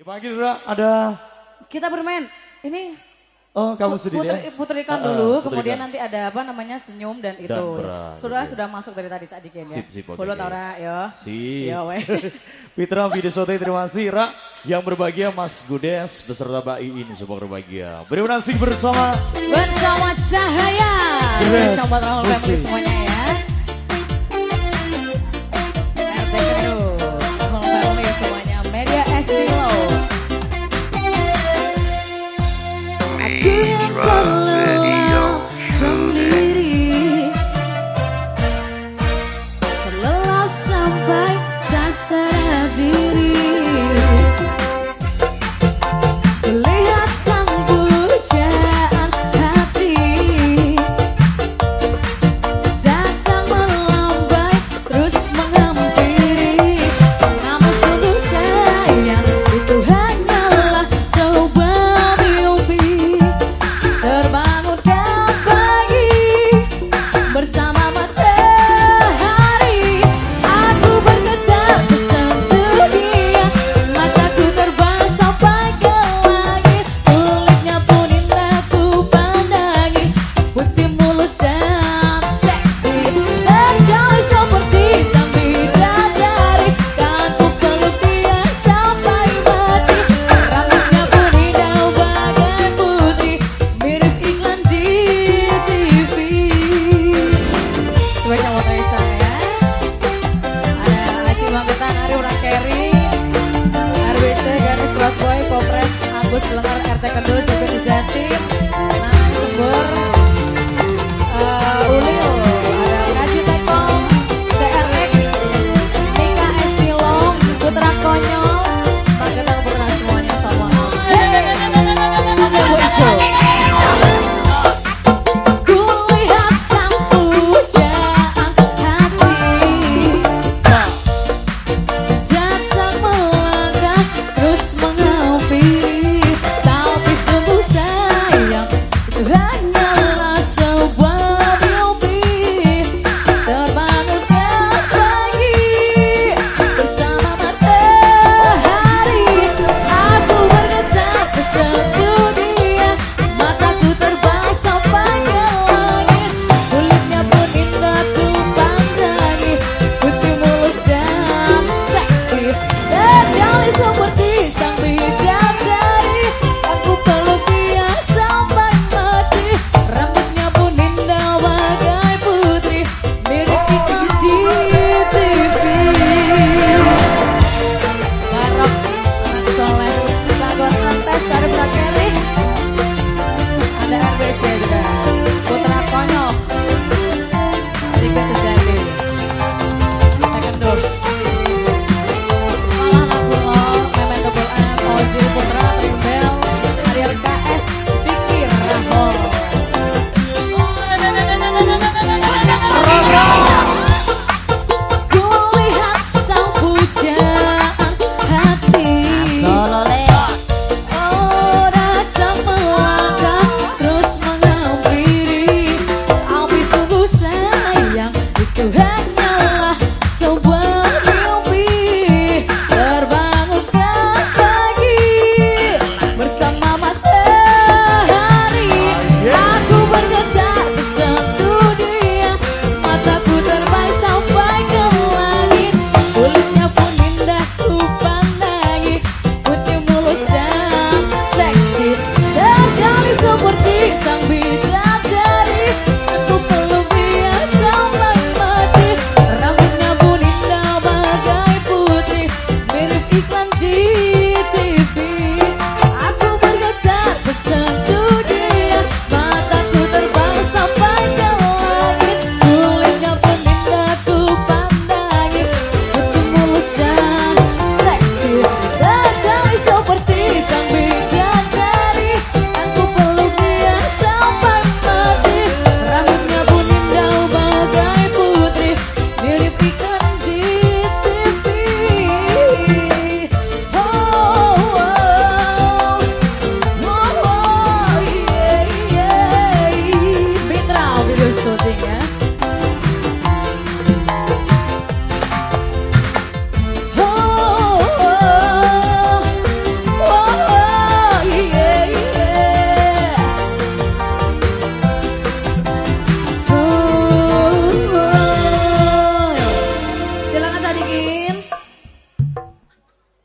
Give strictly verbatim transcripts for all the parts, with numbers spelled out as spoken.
Dipanggil Ra, ada. Kita bermain. Ini Oh, kamu sendiri puter, ya? puterikan Uh, dulu, puterikan. kemudian nanti ada apa namanya senyum dan itu. berat, sudah gitu. sudah masuk dari tadi Cak Diken ya. Sip, sip, oke, Follow oke. Ya. Taura, yo. Si. Yo, weh. Fitra Video Sote, terima kasih Ra. Yang berbahagia Mas Gudes beserta Mbak Iin semua berbahagia. Beri menasih bersama Bersama Cahaya. Yes, Bersama Rahul Family musik. semuanya ya. R T Kedus, Rahul Family semuanya. Media S D Low. Aku yang terlelap sendiri, terlelap sampai tak sadar diri, melihat sang pujaan hati datang melambai terus menghampiri. Namun sungguh sayang, itu hanyalah sebuah mimpi. Terbangunkan pagi bersama matahari, aku bergetar tersentuh dia, mataku terbang sampai ke langit, kulitnya pun indah ku pandangi, putih mulus dan seksi, terjauh seperti sang bidadari, kan ku peluk dia sampai mati, rambutnya pun indah bagai putri, mirip iklan di T V. Coba sama Kaisa ya. Ada Aci Magetan, Ari Urang Kerry, R W C, Garis Kelas Boy, Popres, Agus Lengar, R T Kedus, Sugeng Jatim, Nang Sumber, eh, Ulil, ada Kaji Tekong, C R X, Nika S D Long, Putra Konyol, Magetan pernah semuanya sama. Tunggu itu. Kulihat sang pujaan hati datang melangkah terus menghampiri, tapi sungguh sayang,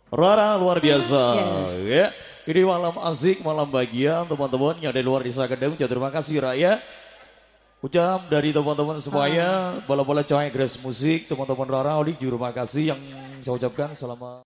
Rara luar biasa Yeah. ya. Ini malam asik, malam bahagia teman-teman yang ada di luar desa Kedeng. Terima kasih Raya. Ucap dari teman-teman semuanya, bola-bola cahaya Grace Musik, teman-teman Rara, Oli, terima kasih yang saya ucapkan selama